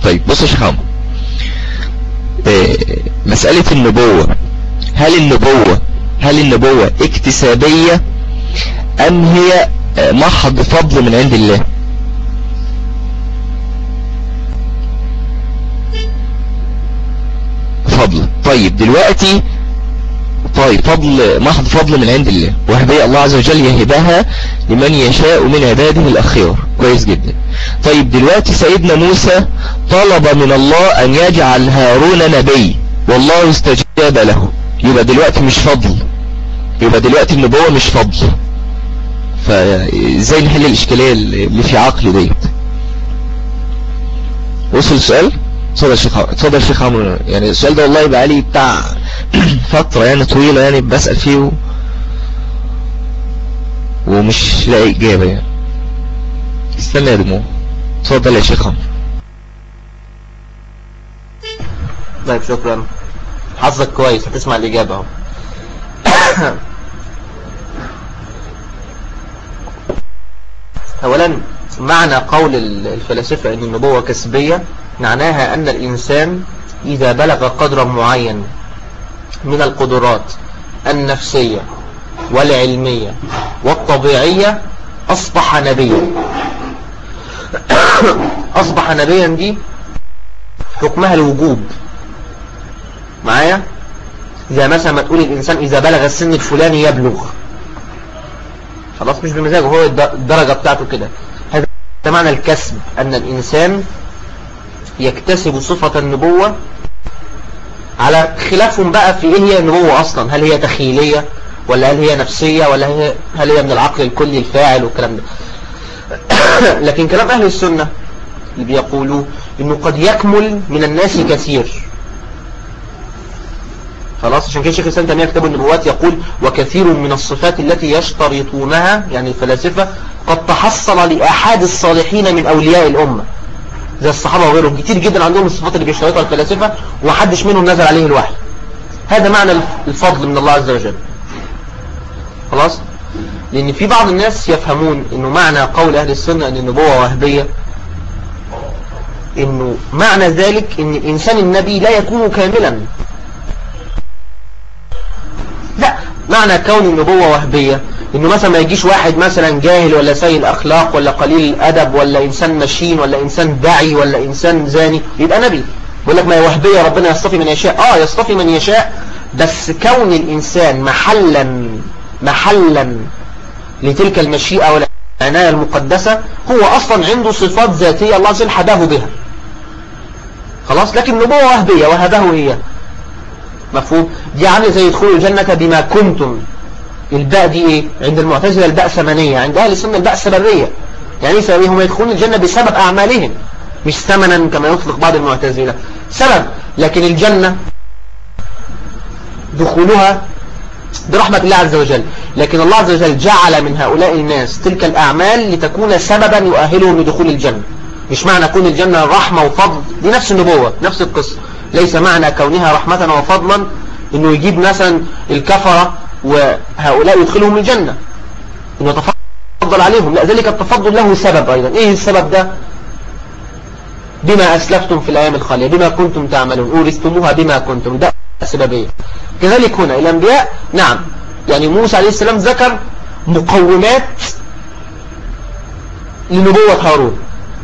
طيب بص يا شيخ عمرو، مسألة النبوة، هل النبوة اكتسابية ام هي محض فضل من عند الله؟ فضل. طيب دلوقتي محض فضل من عند الله، وهبية الله عز وجل يهبها لمن يشاء من عباده الأخيار. كويس جدا. طيب دلوقتي سيدنا موسى طلب من الله أن يجعل هارون نبي والله استجاب له، يبقى دلوقتي مش فضل، يبقى دلوقتي النبوة مش فضل. فازاي نحل الإشكالية اللي في عقلي ديت؟ وصل السؤال؟ اتفضل يا شيخ عمرو. يعني السؤال ده والله بقى لي بتاع فترة يعني طويلة يعني بسأل فيه ومش لاقي إجابة يعني. استنى يا دموع. اتفضل يا شيخ عمرو. طيب شكرا، حظك كويس هتسمع الإجابة اهو. أولا معنى قول الفلاسفة أن النبوة كسبية معناها أن الإنسان إذا بلغ قدرا معين من القدرات النفسية والعلمية والطبيعية أصبح نبيا. أصبح نبيا دي حكمها الوجوب معايا. إذا مثلا ما تقول الإنسان إذا بلغ السن الفلاني يبلغ، خلاص مش بمزاجه، هو الدرجة بتاعته كده. هذا معنى الكسب، أن الإنسان يكتسب صفة النبوة على خلافهم بقى في إيه هي النبوة أصلا، هل هي تخيلية ولا هل هي نفسية ولا هل هي من العقل الكلي الفاعل والكلام ده. لكن كلام أهل السنة اللي بيقولوا إنه قد يكمل من الناس كثير. خلاص عشان كده شيخ الإسلام تيمية كتاب النبوات يقول وكثير من الصفات التي يشترطونها يعني الفلاسفة قد تحصل لأحد الصالحين من أولياء الأمة زي الصحابة وغيرهم، كتير جدا عندهم الصفات اللي بيشترطها الفلاسفة ومحدش منهم نزل عليه الوحي. هذا معنى الفضل من الله عز وجل. خلاص، لأن في بعض الناس يفهمون إنه معنى قول أهل السنة أن النبوة وهبية، إنه معنى ذلك إن الإنسان النبي لا يكون كاملا. لا، معنى كون النبوة وهبية إنه مثلا ما يجيش واحد مثلا جاهل ولا سيء الأخلاق ولا قليل الأدب ولا إنسان مشين ولا إنسان داعي ولا إنسان زاني يبقى نبي. بقول لك ما هي وهبية، ربنا يصطفي من يشاء. يصطفي من يشاء، بس كون الإنسان محلا لتلك المشيئة والعناية المقدسة هو أصلا عنده صفات ذاتية الله عز وجل حباه بها. خلاص، لكن النبوة وهبية وهبه هي مفهوم. دي عامله زي يدخلوا الجنة بما كنتم. الباء دي ايه عند المعتزلة؟ الباء ثمنية. عند اهل السنة الباء سببية. يعني ايه سببية؟ هم يدخلون الجنة بسبب اعمالهم مش ثمنا كما يطلق بعض المعتزلة، سبب. لكن الجنة دخولها برحمة الله عز وجل، لكن الله عز وجل جعل من هؤلاء الناس تلك الأعمال لتكون سببا يؤهلهم لدخول الجنة. مش معنى كون الجنة رحمة وفضل، دي نفس النبوة نفس القصة. ليس معنى كونها رحمة وفضلا انه يجيب مثلا الكفرة وهؤلاء يدخلهم الجنة انه يتفضل عليهم، لا، ذلك التفضل له سبب ايضا. ايه السبب ده؟ بما اسلفتم في الايام الخالية بما كنتم تعملون اورثتموها بما كنتم، ده سببية. كذلك هنا الانبياء، نعم، يعني موسى عليه السلام ذكر مقومات لنبوة هارون.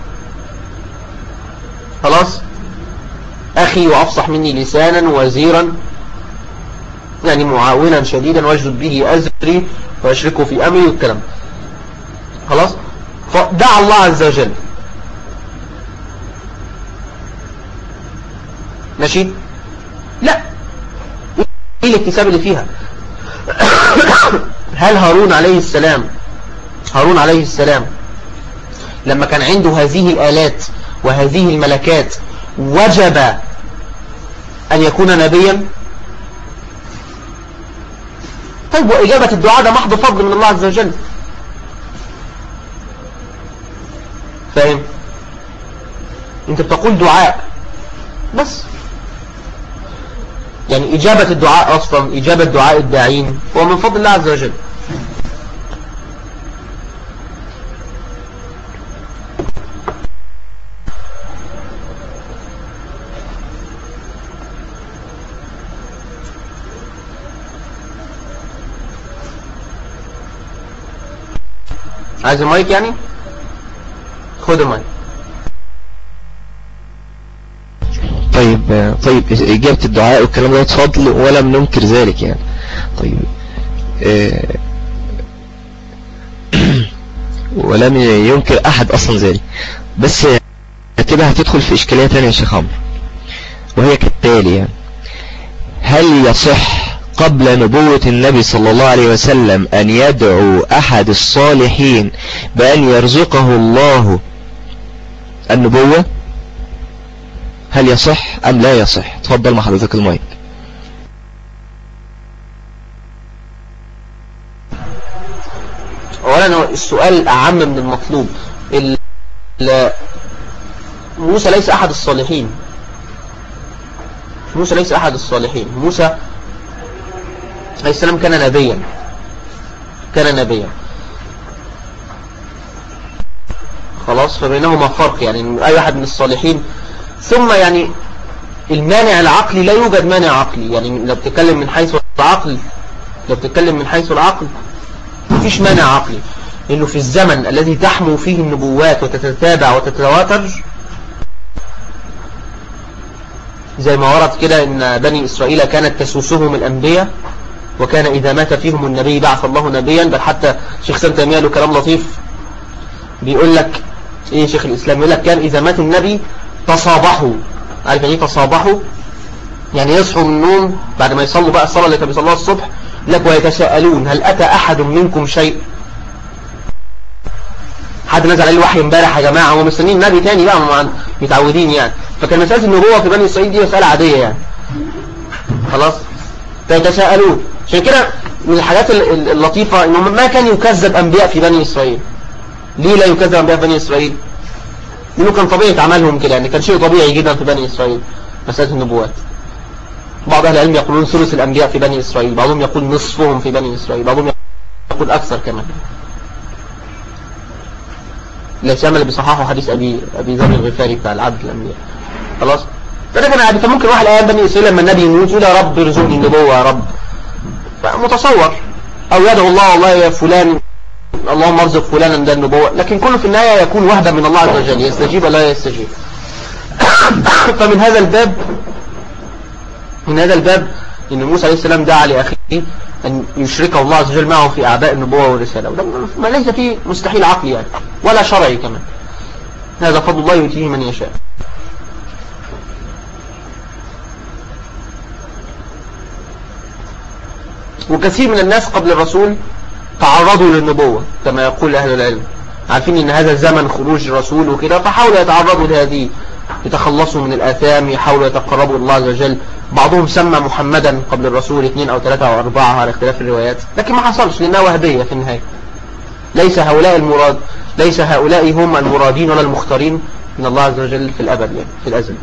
خلاص، أخي وأفصح مني لسانا وزيرا يعني معاونا شديدا واجدد به أزري وأشركه في أمري والكلام. خلاص، فدعا الله عز وجل. ماشي؟ لا، ايه الاكتساب اللي فيها؟ هل هارون عليه السلام لما كان عنده هذه الآلات وهذه الملكات وجب أن يكون نبيا؟ طيب، وإجابة الدعاء ده محض فضل من الله عز وجل. فاهم؟ انت بتقول دعاء بس، يعني إجابة الدعاء أصلا، إجابة دعاء الداعين هو من فضل الله عز وجل. عايز المايك يعني؟ خد المايك. طيب إجابة الدعاء والكلام ده فضل ولم ننكر ذلك يعني. طيب ولم ينكر أحد أصلا ذلك، بس كده هتدخل في إشكالية تانية يا شيخ عمرو، وهي كالتالي يعني. هل يصح قبل نبوة النبي صلى الله عليه وسلم أن يدعو أحد الصالحين بأن يرزقه الله النبوة؟ هل يصح أم لا يصح؟ تفضل مع حضرتك المايك. أولا السؤال أعم من المطلوب. موسى ليس أحد الصالحين. موسى ليس أحد الصالحين. موسى عليه السلام كان نبيا. كان نبيا. خلاص، فبينهما فرق يعني. أي واحد من الصالحين. ثم يعني المانع العقلي لا يوجد مانع عقلي يعني. لو بتتكلم من حيث العقل مفيش مانع عقلي، انه في الزمن الذي تحمو فيه النبوات وتتتابع وتتواتر، زي ما ورد كده ان بني اسرائيل كانت تسوسهم الانبياء، وكان اذا مات فيهم النبي بعث الله نبيا. بل حتى شيخ سام تيمية له كلام لطيف بيقول لك ايه، شيخ الاسلام يقول لك كان اذا مات النبي تصابحوا. عارف يعني ايه تصابحوا؟ يعني يصحوا من النوم بعد ما يصلوا بقى الصلاة اللي كانوا بيصلوها الصبح، لك ويتساءلون هل أتى أحد منكم شيء؟ حد نزل عليه الوحي امبارح يا جماعة؟ هم مستنيين نبي تاني بقى، متعودين يعني. فكان مسألة النبوة في بني إسرائيل دي مسألة عادية يعني. خلاص، فيتساءلون. عشان كده من الحاجات اللطيفة إنه ما كان يكذب أنبياء في بني إسرائيل. ليه لا يكذب أنبياء في بني إسرائيل؟ لأنه كان طبيعة عملهم كده يعني، كان شيء طبيعي جدا في بني إسرائيل مسألة النبوات. بعض أهل العلم يقولون ثلث الأنبياء في بني إسرائيل، بعضهم يقول نصفهم في بني إسرائيل، بعضهم يقول أكثر كمان. الإسلام اللي بيصححوا حديث أبي ذر الغفاري بتاع العبد الأنبياء. خلاص، فده كان عادي. فممكن واحد أيام بني إسرائيل لما النبي يموت يقول يا رب ارزقني النبوة يا رب، متصور. أو يدعو الله والله يا فلان اللهم ارزق فلانا ده النبوة. لكن كله في النهاية يكون وحدا من الله عز وجل، يستجيب لا يستجيب. فمن هذا الباب إن موسى عليه السلام دعا لأخيه أن يشركه الله عز وجل معه في أعباء النبوة والرسالة، وده ما ليس فيه مستحيل عقلي يعني، ولا شرعي كمان. هذا فضل الله يؤتيه من يشاء. وكثير من الناس قبل الرسول تعرضوا للنبوة كما يقول أهل العلم، عارفين إن هذا زمن خروج الرسول وكده، فحاولوا يتعرضوا لهذه، يتخلصوا من الآثام، يحاولوا يتقربوا إلى الله عز وجل. بعضهم سمى محمدا قبل الرسول 2 أو 3 أو 4 على اختلاف الروايات، لكن ما حصلش لأنها وهبية في النهاية. ليس هؤلاء هم المرادين ولا المختارين من الله عز وجل في الأبد يعني، في الأزل.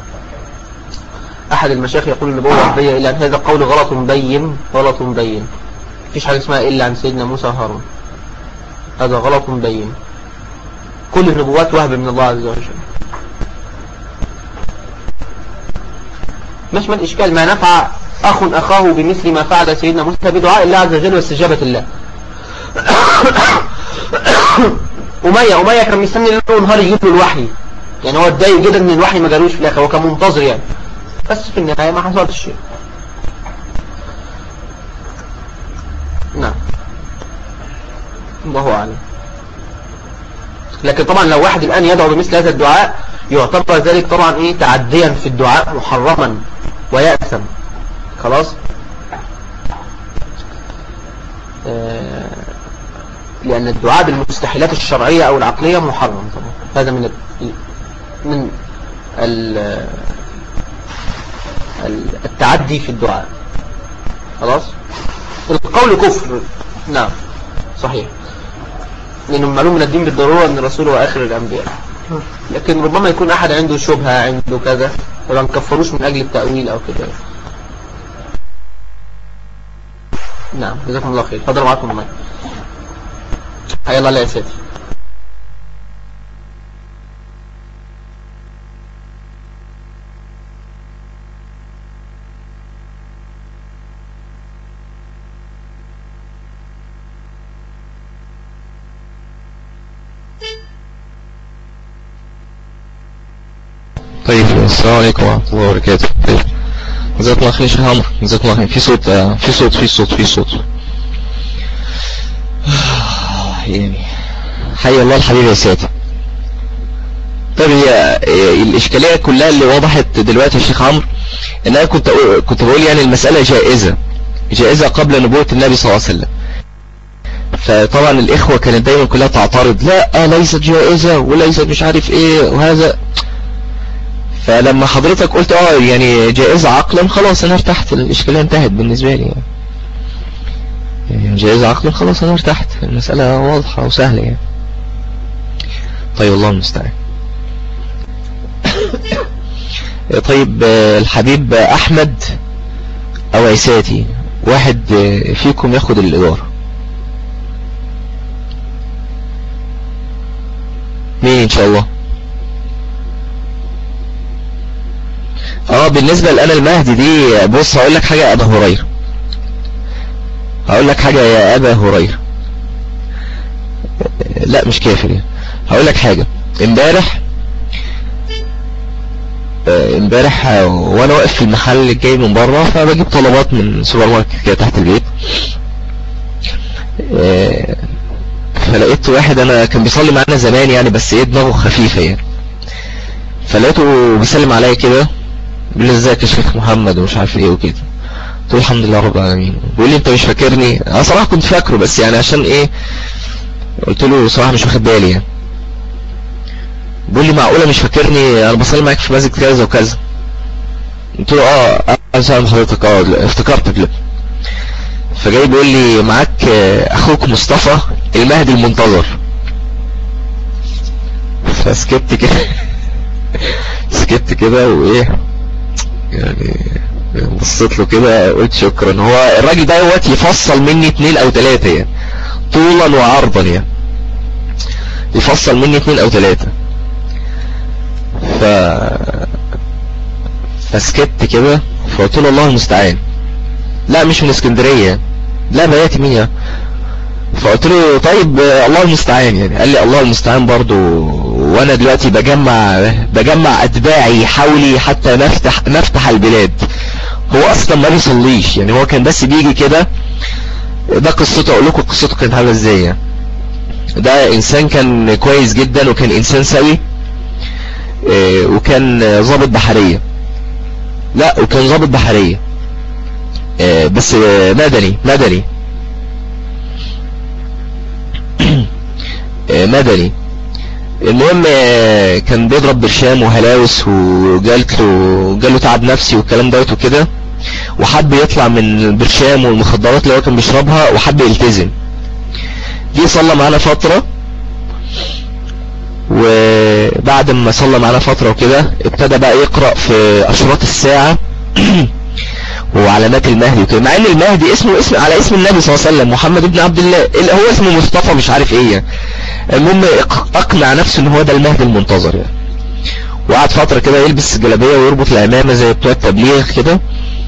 أحد المشايخ يقول النبوة وهبية إلا أن هذا قول غلط بين. مفيش حاجة اسمها إلا عن سيدنا موسى وهارون، هذا غلط بين. كل النبوات وهب من الله عز وجل. مش من الإشكال ما نفع أخ أخاه بمثل ما فعل سيدنا موسى بدعاء الله عز وجل واستجابة الله. أمية كان مستني له نهار يجيب له الوحي يعني، هو اتضايق جدا ان الوحي ما جالوش في الآخر، هو كان منتظر يعني، بس في النهاية ما حصلش شيء. نعم، الله أعلم. لكن طبعا لو واحد الآن يدعو بمثل هذا الدعاء يعتبر ذلك طبعا تعديا في الدعاء محرما ويأثم. خلاص، لأن الدعاء بالمستحيلات الشرعية أو العقلية محرم طبعا. هذا من التعدي في الدعاء. خلاص، القول كفر. نعم صحيح، لأنه معلوم من الدين بالضرورة أن الرسول هو آخر الأنبياء، لكن ربما يكون أحد عنده شبهة، عنده كذا، ولا نكفروش من أجل التأويل أو كده. نعم، جزاكم الله خير. فضل معكم الماء. حيا الله يا سيدي. طيب السلام عليكم ورحمة الله وبركاته. طيب جزاكم الله خير يا شيخ عمرو، جزاكم الله خير. في صوت يعني حي الله الحبيب يا سيدي. طيب هي الإشكالية كلها اللي وضحت دلوقتي يا شيخ عمرو ان انا كنت بقول يعني المسألة جائزة قبل نبوة النبي صلى الله عليه وسلم. فطبعا الإخوة كانت دايما كلها تعترض، لا ليست جائزة وليست مش عارف ايه وهذا. فلما حضرتك قلت يعني جائزة عقلا، خلاص انا ارتحت، الإشكالية انتهت بالنسبة لي يعني جائزة عقلا خلاص انا ارتحت، المسألة واضحة وسهلة يعني. طيب الله المستعان. طيب الحبيب أحمد أو عيساتي، واحد فيكم ياخد الإدارة. مين إن شاء الله؟ بالنسبة لأنا المهدي دي، بص هقول لك حاجة يا أبا هريرة، لا مش كافر يعني. هقول لك حاجة، امبارح وانا واقف في المحل اللي جاي من بره، فبجيب طلبات من سوبر ماركت كده تحت البيت، فلقيت واحد انا كان بيصلي معانا زمان يعني، بس ايه دماغه خفيفة يعني، فلقيته بيسلم عليا كده بيقول لي ازيك يا شيخ محمد ومش عارف ايه وكده. قلت له الحمد لله رب العالمين. بيقول لي انت مش فاكرني؟ انا صراحة كنت فاكره، بس يعني عشان ايه، قلت له صراحة مش واخد بالي يعني. بيقول لي معقولة مش فاكرني؟ انا بصلي معاك في مسجد كذا وكذا. قلت له انا سلام حضرتك، افتكرتك لك. فجاي بيقول لي معاك اخوك مصطفى المهدي المنتظر. فسكت كده وايه يعني، بصيت له كده قلت شكرا. هو الراجل ده يفصل مني 2 أو 3 يعني، طولا وعرضا يعني، يفصل مني 2 أو 3. فسكت كده، فقلت له الله المستعان. لا مش من اسكندرية، لا بياتي مين يعني. فقلت له طيب الله المستعان يعني. قال لي الله المستعان برضو، وانا دلوقتي بجمع اتباعي حولي حتى نفتح البلاد. هو اصلا ما بيصليش يعني، هو كان بس بيجي كده. ده قصته، اقول لكم قصته كانت عامله ازاي يعني. ده انسان كان كويس جدا، وكان انسان سوي، وكان ضابط بحرية. لا وكان ضابط بحرية بس مدني المهم كان بيضرب برشام وهلاوس، وجاله تعب نفسي والكلام دوت وكده، وحب يطلع من البرشام والمخدرات اللي هو كان بيشربها، وحب يلتزم. جه صلى معانا فترة، وبعد ما صلى معانا فترة وكده ابتدى بقى يقرأ في أشراط الساعة وعلامات المهدي وكده، مع ان المهدي اسمه على اسم النبي صلى الله عليه وسلم، محمد بن عبد الله، هو اسمه مصطفى مش عارف ايه. المهم اقنع نفسه ان هو ده المهدي المنتظر يعني. وقعد فترة كده يلبس جلابية ويربط العمامة زي بتوع التبليغ كده،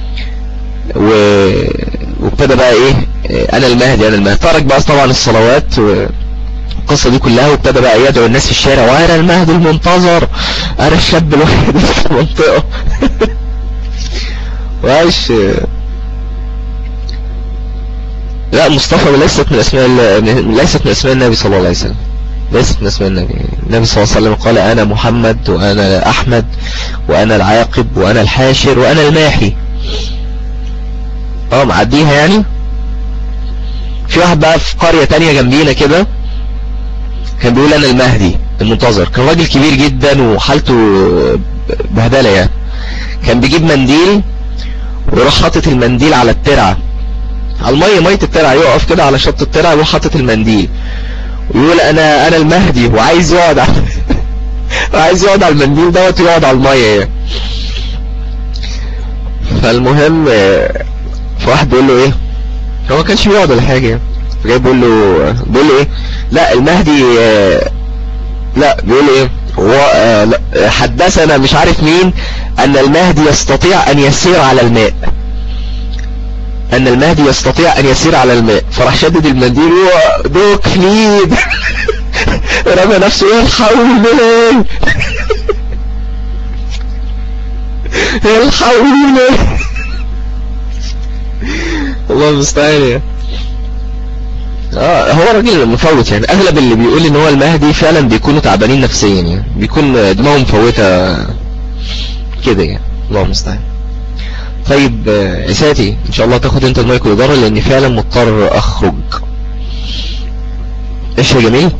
وابتدى بقى ايه، انا المهدي. ترك بقى طبعا الصلوات والقصة دي كلها، وابتدى بقى يدعو الناس في الشارع، وانا المهدي المنتظر، انا الشاب الوحيد في المنطقة. وعايش. لا مصطفى ليست من اسماء النبي صلى الله عليه وسلم، ليست من اسماء النبي صلى الله عليه وسلم. قال انا محمد، وانا احمد، وانا العاقب، وانا الحاشر، وانا الماحي. معديها يعني. في واحد بقى في قرية تانية جنبينا كده كان بيقول انا المهدي المنتظر. كان راجل كبير جدا وحالته بهدلة يعني. كان بيجيب منديل ويروح حاطط المنديل على الترعة، على مية الترعة، يقف كده على شط الترعة ويروح حاطط المنديل ويقول انا المهدي، وعايز يقعد على المنديل دوت ويقعد على المية يعني. فالمهم فواحد بيقول له ايه، هو ما كانش بيقعد ولا حاجة يعني، جاي بيقول له ايه، لا المهدي لا بيقول ايه، حدثنا مش عارف مين ان المهدي يستطيع ان يسير على الماء، فراح شدد المنديل دوك فليد. رمى نفسه، ايه الحول. الحقوني. الله المستعان يعني. هو راجل مفوت يعني. اغلب اللي بيقول ان هو المهدي فعلا بيكونوا تعبانين نفسيا يعني، بيكون دماغهم مفوتة كده يعني. الله المستعان. طيب عساتي ان شاء الله تاخد انت المايك والاداره لاني فعلا مضطر اخرج. ايش يا جميل؟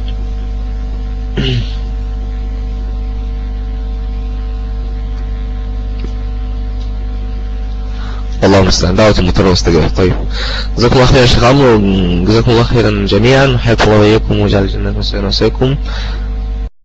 الله المستعان. دعوة المضطر مستجابة. طيب جزاكم الله خير يا شيخ عمرو، جزاكم الله خيرا جميعا، حياكم الله وإياكم وجعل الجنة مسيرا وسيكم.